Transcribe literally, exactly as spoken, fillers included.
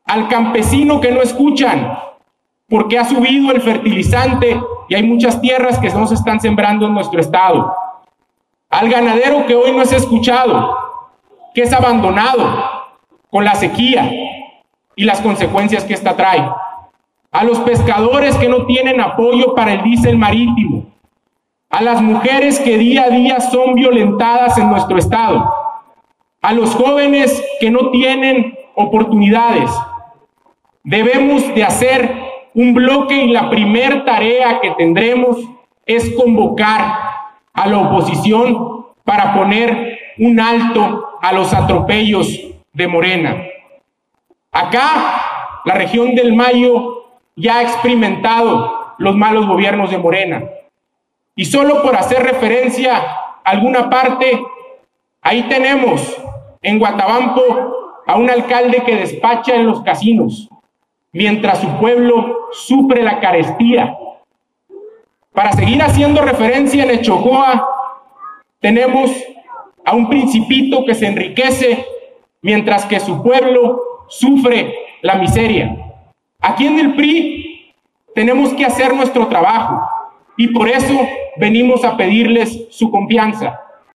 al campesino que no escuchan, porque ha subido el fertilizante y hay muchas tierras que no se están sembrando en nuestro estado, al ganadero que hoy no es escuchado, que es abandonado con la sequía y las consecuencias que esta trae, a los pescadores que no tienen apoyo para el diésel marítimo, a las mujeres que día a día son violentadas en nuestro estado, a los jóvenes que no tienen oportunidades. Debemos de hacer un bloque y la primer tarea que tendremos es convocar a la oposición para poner un alto a los atropellos de Morena. Acá, la región del Mayo ya ha experimentado los malos gobiernos de Morena. Y solo por hacer referencia a alguna parte, ahí tenemos en Guatabampo a un alcalde que despacha en los casinos, mientras su pueblo sufre la carestía. Para seguir haciendo referencia en Echojoa, tenemos a un principito que se enriquece, mientras que su pueblo sufre la miseria. Aquí en el P R I tenemos que hacer nuestro trabajo y por eso venimos a pedirles su confianza.